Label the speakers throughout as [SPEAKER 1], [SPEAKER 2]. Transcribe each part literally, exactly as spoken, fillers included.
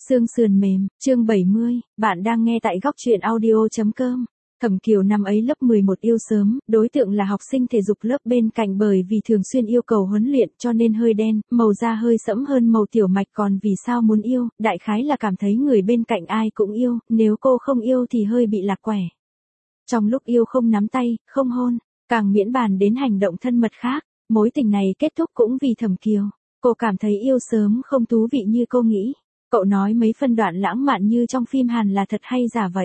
[SPEAKER 1] Xương sườn mềm, chương bảy mươi, bạn đang nghe tại góc truyện audio chấm com. Thẩm Kiều năm ấy lớp mười một yêu sớm, đối tượng là học sinh thể dục lớp bên cạnh bởi vì thường xuyên yêu cầu huấn luyện cho nên hơi đen, màu da hơi sẫm hơn màu tiểu mạch, còn vì sao muốn yêu, đại khái là cảm thấy người bên cạnh ai cũng yêu, nếu cô không yêu thì hơi bị lạc quẻ. Trong lúc yêu không nắm tay, không hôn, càng miễn bàn đến hành động thân mật khác, mối tình này kết thúc cũng vì Thẩm Kiều. Cô cảm thấy yêu sớm không thú vị như cô nghĩ. Cậu nói mấy phân đoạn lãng mạn như trong phim Hàn là thật hay giả vậy?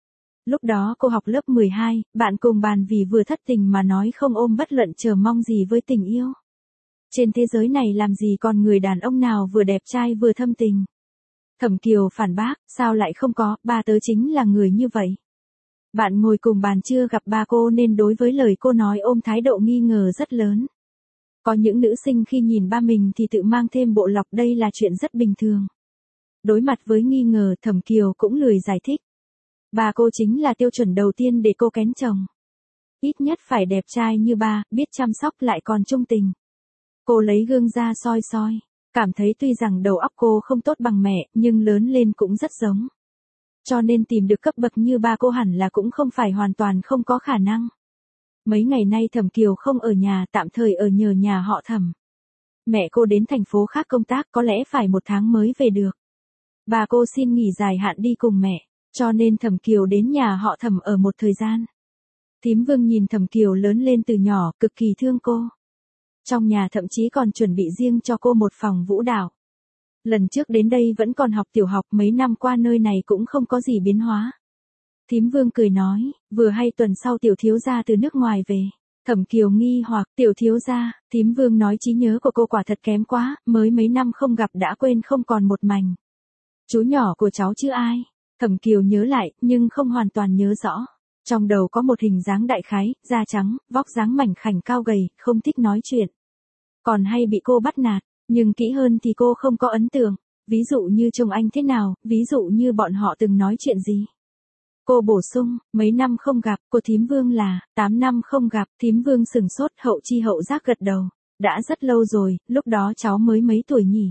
[SPEAKER 1] Lúc đó cô học lớp mười hai, bạn cùng bàn vì vừa thất tình mà nói không ôm bất luận chờ mong gì với tình yêu. Trên thế giới này làm gì còn người đàn ông nào vừa đẹp trai vừa thâm tình? Thẩm Kiều phản bác, sao lại không có, ba tớ chính là người như vậy. Bạn ngồi cùng bàn chưa gặp ba cô nên đối với lời cô nói ôm thái độ nghi ngờ rất lớn. Có những nữ sinh khi nhìn ba mình thì tự mang thêm bộ lọc, đây là chuyện rất bình thường. Đối mặt với nghi ngờ, Thẩm Kiều cũng lười giải thích. Ba cô chính là tiêu chuẩn đầu tiên để cô kén chồng. Ít nhất phải đẹp trai như ba, biết chăm sóc lại còn trung tình. Cô lấy gương ra soi soi, cảm thấy tuy rằng đầu óc cô không tốt bằng mẹ, nhưng lớn lên cũng rất giống. Cho nên tìm được cấp bậc như ba cô hẳn là cũng không phải hoàn toàn không có khả năng. Mấy ngày nay Thẩm Kiều không ở nhà, tạm thời ở nhờ nhà họ Thẩm. Mẹ cô đến thành phố khác công tác, có lẽ phải một tháng mới về được. Bà cô xin nghỉ dài hạn đi cùng mẹ, cho nên Thẩm Kiều đến nhà họ Thẩm ở một thời gian. Thím Vương nhìn Thẩm Kiều lớn lên từ nhỏ, cực kỳ thương cô. Trong nhà thậm chí còn chuẩn bị riêng cho cô một phòng vũ đạo. Lần trước đến đây vẫn còn học tiểu học, mấy năm qua nơi này cũng không có gì biến hóa. Thím Vương cười nói, vừa hay tuần sau tiểu thiếu gia từ nước ngoài về. Thẩm Kiều nghi hoặc, tiểu thiếu gia, thím Vương nói trí nhớ của cô quả thật kém quá, mới mấy năm không gặp đã quên không còn một mảnh. Chú nhỏ của cháu chứ ai? Thẩm Kiều nhớ lại, nhưng không hoàn toàn nhớ rõ. Trong đầu có một hình dáng đại khái, da trắng, vóc dáng mảnh khảnh cao gầy, không thích nói chuyện. Còn hay bị cô bắt nạt, nhưng kỹ hơn thì cô không có ấn tượng. Ví dụ như trông anh thế nào, ví dụ như bọn họ từng nói chuyện gì. Cô bổ sung, mấy năm không gặp, cô thím Vương là, tám năm không gặp, thím Vương sừng sốt, hậu chi hậu giác gật đầu. Đã rất lâu rồi, lúc đó cháu mới mấy tuổi nhỉ?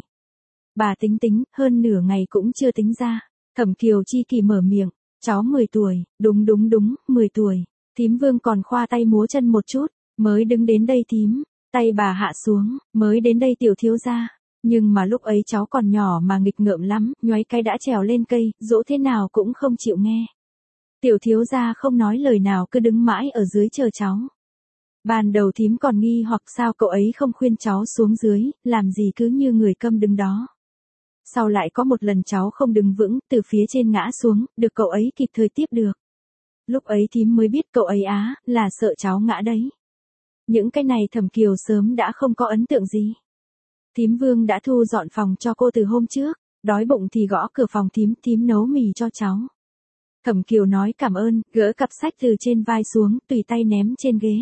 [SPEAKER 1] Bà tính tính, hơn nửa ngày cũng chưa tính ra. Thẩm Kiều chi kỳ mở miệng, cháu mười tuổi, đúng đúng đúng, mười tuổi. Thím Vương còn khoa tay múa chân một chút, mới đứng đến đây thím, tay bà hạ xuống, mới đến đây tiểu thiếu gia. Nhưng mà lúc ấy cháu còn nhỏ mà nghịch ngợm lắm, nhoáy cái đã trèo lên cây, dỗ thế nào cũng không chịu nghe. Tiểu thiếu gia không nói lời nào cứ đứng mãi ở dưới chờ cháu. Ban đầu thím còn nghi hoặc sao cậu ấy không khuyên cháu xuống dưới, làm gì cứ như người câm đứng đó. Sau lại có một lần cháu không đứng vững, từ phía trên ngã xuống, được cậu ấy kịp thời tiếp được. Lúc ấy thím mới biết cậu ấy á, là sợ cháu ngã đấy. Những cái này Thẩm Kiều sớm đã không có ấn tượng gì. Thím Vương đã thu dọn phòng cho cô từ hôm trước, đói bụng thì gõ cửa phòng thím, thím nấu mì cho cháu. Thẩm Kiều nói cảm ơn, gỡ cặp sách từ trên vai xuống, tùy tay ném trên ghế.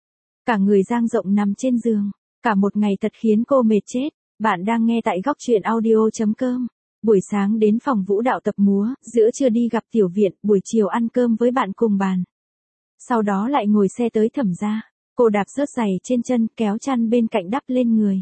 [SPEAKER 1] Cả người dang rộng nằm trên giường, cả một ngày thật khiến cô mệt chết. Bạn đang nghe tại góc truyện audio chấm com. Buổi sáng đến phòng vũ đạo tập múa, giữa trưa đi gặp tiểu viện, buổi chiều ăn cơm với bạn cùng bàn. Sau đó lại ngồi xe tới Thẩm gia. Cô đạp rớt giày trên chân, kéo chăn bên cạnh đắp lên người.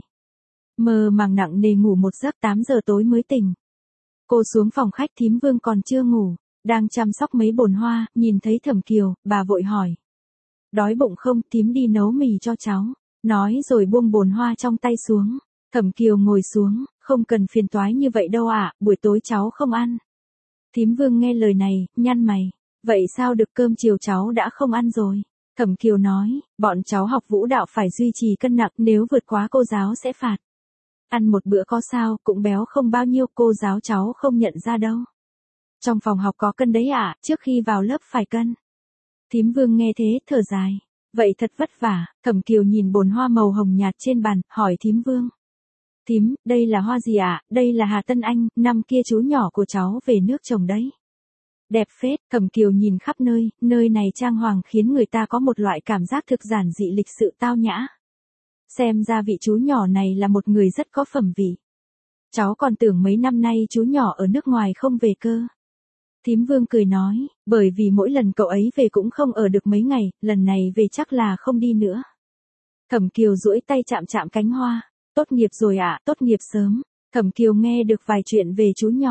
[SPEAKER 1] Mơ màng nặng nề ngủ một giấc, tám giờ tối mới tỉnh. Cô xuống phòng khách, thím Vương còn chưa ngủ, đang chăm sóc mấy bồn hoa, nhìn thấy Thẩm Kiều, bà vội hỏi. Đói bụng không, thím đi nấu mì cho cháu. Nói rồi buông bồn hoa trong tay xuống. Thẩm Kiều ngồi xuống, không cần phiền toái như vậy đâu ạ, à, buổi tối cháu không ăn. Thím Vương nghe lời này, nhăn mày. Vậy sao được, cơm chiều cháu đã không ăn rồi. Thẩm Kiều nói, bọn cháu học vũ đạo phải duy trì cân nặng, nếu vượt quá cô giáo sẽ phạt. Ăn một bữa có sao, cũng béo không bao nhiêu, cô giáo cháu không nhận ra đâu. Trong phòng học có cân đấy ạ, à, trước khi vào lớp phải cân. Thím Vương nghe thế, thở dài. Vậy thật vất vả. Thẩm Kiều nhìn bồn hoa màu hồng nhạt trên bàn, hỏi thím Vương. Thím, đây là hoa gì ạ? À? Đây là Hà Tân Anh, năm kia chú nhỏ của cháu về nước trồng đấy. Đẹp phết. Thẩm Kiều nhìn khắp nơi, nơi này trang hoàng khiến người ta có một loại cảm giác thực giản dị lịch sự tao nhã. Xem ra vị chú nhỏ này là một người rất có phẩm vị. Cháu còn tưởng mấy năm nay chú nhỏ ở nước ngoài không về cơ. Thím Vương cười nói, bởi vì mỗi lần cậu ấy về cũng không ở được mấy ngày, lần này về chắc là không đi nữa. Thẩm Kiều duỗi tay chạm chạm cánh hoa. Tốt nghiệp rồi ạ, à, tốt nghiệp sớm. Thẩm Kiều nghe được vài chuyện về chú nhỏ.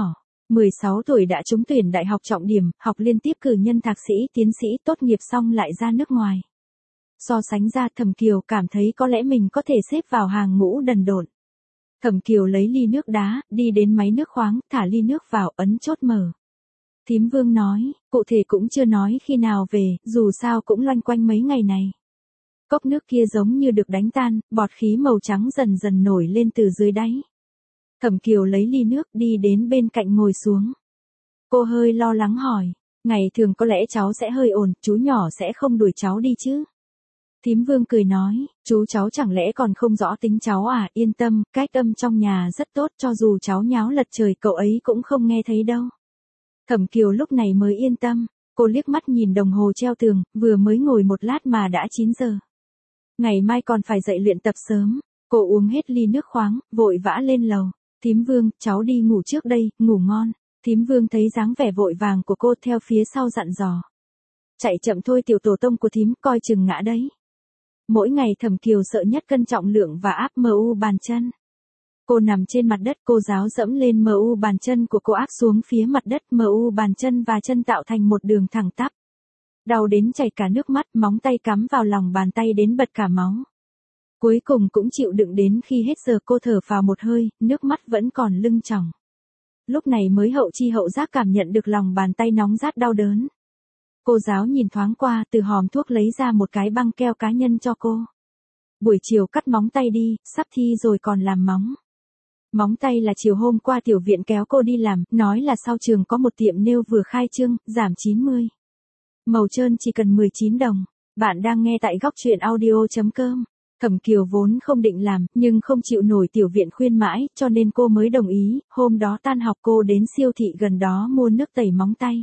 [SPEAKER 1] mười sáu tuổi đã trúng tuyển đại học trọng điểm, học liên tiếp cử nhân thạc sĩ, tiến sĩ, tốt nghiệp xong lại ra nước ngoài. So sánh ra Thẩm Kiều cảm thấy có lẽ mình có thể xếp vào hàng ngũ đần độn. Thẩm Kiều lấy ly nước đá, đi đến máy nước khoáng, thả ly nước vào, ấn chốt mở. Thím Vương nói, cụ thể cũng chưa nói khi nào về, dù sao cũng loanh quanh mấy ngày này. Cốc nước kia giống như được đánh tan, bọt khí màu trắng dần dần nổi lên từ dưới đáy. Thẩm Kiều lấy ly nước đi đến bên cạnh ngồi xuống. Cô hơi lo lắng hỏi, ngày thường có lẽ cháu sẽ hơi ồn, chú nhỏ sẽ không đuổi cháu đi chứ? Thím Vương cười nói, chú cháu chẳng lẽ còn không rõ tính cháu à, yên tâm, cách âm trong nhà rất tốt, cho dù cháu nháo lật trời cậu ấy cũng không nghe thấy đâu. Thẩm Kiều lúc này mới yên tâm, cô liếc mắt nhìn đồng hồ treo tường, vừa mới ngồi một lát mà đã chín giờ. Ngày mai còn phải dậy luyện tập sớm, cô uống hết ly nước khoáng, vội vã lên lầu. Thím Vương, cháu đi ngủ trước đây, ngủ ngon. Thím Vương thấy dáng vẻ vội vàng của cô theo phía sau dặn dò. Chạy chậm thôi tiểu tổ tông của thím, coi chừng ngã đấy. Mỗi ngày Thẩm Kiều sợ nhất cân trọng lượng và áp em u bàn chân. Cô nằm trên mặt đất, cô giáo dẫm lên em u bàn chân của cô áp xuống phía mặt đất, em u bàn chân và chân tạo thành một đường thẳng tắp. Đau đến chảy cả nước mắt, móng tay cắm vào lòng bàn tay đến bật cả máu. Cuối cùng cũng chịu đựng đến khi hết giờ cô thở phào một hơi, nước mắt vẫn còn lưng tròng. Lúc này mới hậu chi hậu giác cảm nhận được lòng bàn tay nóng rát đau đớn. Cô giáo nhìn thoáng qua, từ hòm thuốc lấy ra một cái băng keo cá nhân cho cô. Buổi chiều cắt móng tay đi, sắp thi rồi còn làm móng. Móng tay là chiều hôm qua tiểu viện kéo cô đi làm, nói là sau trường có một tiệm nail vừa khai trương, giảm chín mươi. Màu trơn chỉ cần mười chín đồng. Bạn đang nghe tại góc truyện audio chấm com. Thẩm Kiều vốn không định làm, nhưng không chịu nổi tiểu viện khuyên mãi, cho nên cô mới đồng ý. Hôm đó tan học cô đến siêu thị gần đó mua nước tẩy móng tay.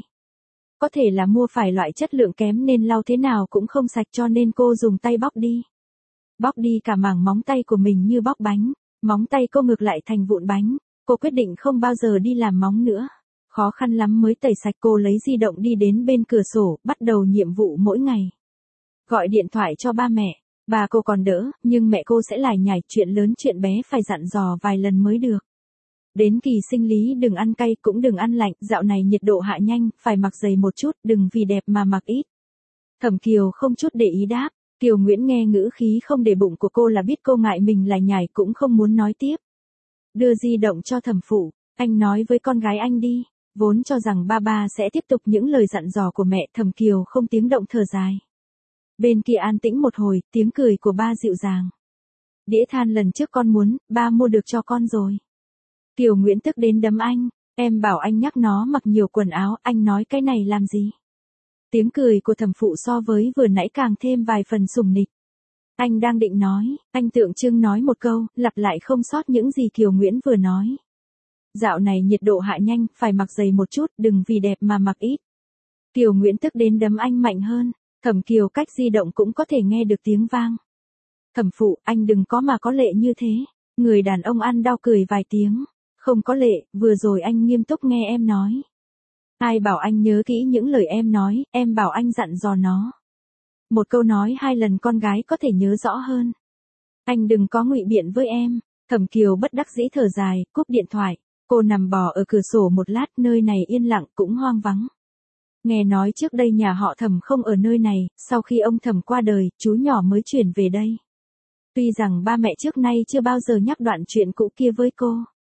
[SPEAKER 1] Có thể là mua phải loại chất lượng kém nên lau thế nào cũng không sạch, cho nên cô dùng tay bóc đi. Bóc đi cả mảng móng tay của mình như bóc bánh. Móng tay cô ngược lại thành vụn bánh. Cô quyết định không bao giờ đi làm móng nữa. Khó khăn lắm mới tẩy sạch, cô lấy di động đi đến bên cửa sổ, bắt đầu nhiệm vụ mỗi ngày. Gọi điện thoại cho ba mẹ. Bà cô còn đỡ, nhưng mẹ cô sẽ lải nhải, chuyện lớn chuyện bé phải dặn dò vài lần mới được. Đến kỳ sinh lý đừng ăn cay cũng đừng ăn lạnh, dạo này nhiệt độ hạ nhanh, phải mặc dày một chút, đừng vì đẹp mà mặc ít. Thẩm Kiều không chút để ý đáp. Kiều Nguyễn nghe ngữ khí không để bụng của cô là biết cô ngại mình lải nhải cũng không muốn nói tiếp. Đưa di động cho Thẩm Phụ, anh nói với con gái anh đi. Vốn cho rằng ba ba sẽ tiếp tục những lời dặn dò của mẹ, Thẩm Kiều không tiếng động thở dài. Bên kia an tĩnh một hồi, tiếng cười của ba dịu dàng. Đĩa than lần trước con muốn, ba mua được cho con rồi. Kiều Nguyễn tức đến đấm anh, em bảo anh nhắc nó mặc nhiều quần áo, anh nói cái này làm gì? Tiếng cười của Thẩm Phụ so với vừa nãy càng thêm vài phần sùng nịch. Anh đang định nói, anh tượng trưng nói một câu, lặp lại không sót những gì Kiều Nguyễn vừa nói. Dạo này nhiệt độ hạ nhanh, phải mặc dày một chút, đừng vì đẹp mà mặc ít. Kiều Nguyễn tức đến đấm anh mạnh hơn. Thẩm Kiều cách di động cũng có thể nghe được tiếng vang. Thẩm Phụ, anh đừng có mà có lệ như thế. Người đàn ông ăn đau cười vài tiếng. Không có lệ, vừa rồi anh nghiêm túc nghe em nói. Ai bảo anh nhớ kỹ những lời em nói, em bảo anh dặn dò nó. Một câu nói hai lần con gái có thể nhớ rõ hơn. Anh đừng có ngụy biện với em. Thẩm Kiều bất đắc dĩ thở dài, cúp điện thoại. Cô nằm bò ở cửa sổ một lát, nơi này yên lặng cũng hoang vắng. Nghe nói trước đây nhà họ Thẩm không ở nơi này, sau khi ông Thẩm qua đời, chú nhỏ mới chuyển về đây. Tuy rằng ba mẹ trước nay chưa bao giờ nhắc đoạn chuyện cũ kia với cô.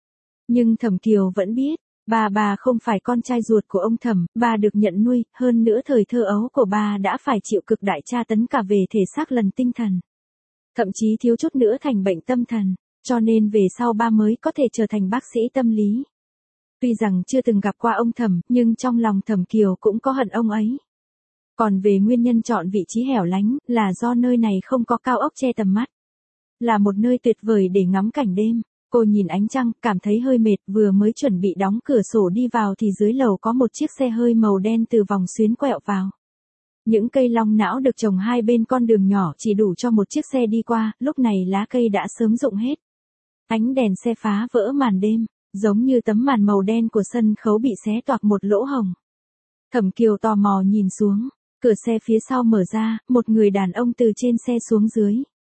[SPEAKER 1] Nhưng Thẩm Kiều vẫn biết, bà bà không phải con trai ruột của ông Thẩm, bà được nhận nuôi, hơn nữa thời thơ ấu của bà đã phải chịu cực đại tra tấn cả về thể xác lần tinh thần. Thậm chí thiếu chút nữa thành bệnh tâm thần, cho nên về sau ba mới có thể trở thành bác sĩ tâm lý. Tuy rằng chưa từng gặp qua ông Thẩm, nhưng trong lòng Thẩm Kiều cũng có hận ông ấy. Còn về nguyên nhân chọn vị trí hẻo lánh, là do nơi này không có cao ốc che tầm mắt. Là một nơi tuyệt vời để ngắm cảnh đêm. Cô nhìn ánh trăng, cảm thấy hơi mệt, vừa mới chuẩn bị đóng cửa sổ đi vào thì dưới lầu có một chiếc xe hơi màu đen từ vòng xuyến quẹo vào. Những cây long não được trồng hai bên con đường nhỏ chỉ đủ cho một chiếc xe đi qua, lúc này lá cây đã sớm rụng hết. Ánh đèn xe phá vỡ màn đêm, giống như tấm màn màu đen của sân khấu bị xé toạc một lỗ hổng. Thẩm Kiều tò mò nhìn xuống, cửa xe phía sau mở ra, một người đàn ông từ trên xe xuống dưới.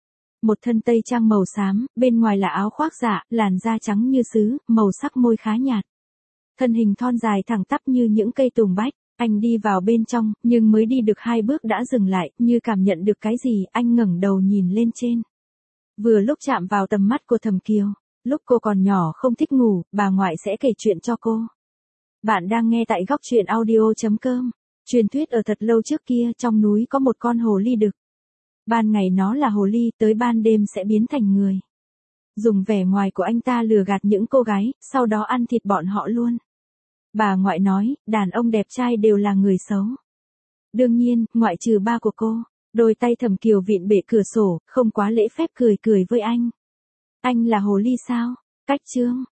[SPEAKER 1] Một thân tây trang màu xám, bên ngoài là áo khoác dạ, làn da trắng như sứ, màu sắc môi khá nhạt. thân hình thon dài thẳng tắp như những cây tùng bách. Anh đi vào bên trong, nhưng mới đi được hai bước đã dừng lại, như cảm nhận được cái gì, anh ngẩng đầu nhìn lên trên. Vừa lúc chạm vào tầm mắt của Thẩm Kiều, lúc cô còn nhỏ không thích ngủ, bà ngoại sẽ kể chuyện cho cô. Bạn đang nghe tại góc truyện audio chấm com. Truyền thuyết ở thật lâu trước kia, trong núi có một con hồ ly đực. Ban ngày nó là hồ ly, tới ban đêm sẽ biến thành người. Dùng vẻ ngoài của anh ta lừa gạt những cô gái, sau đó ăn thịt bọn họ luôn. Bà ngoại nói, đàn ông đẹp trai đều là người xấu. Đương nhiên, ngoại trừ ba của cô. Đôi tay Thẩm Kiều vịn bệ cửa sổ, không quá lễ phép cười cười với anh. Anh là hồ ly sao? Cách chương.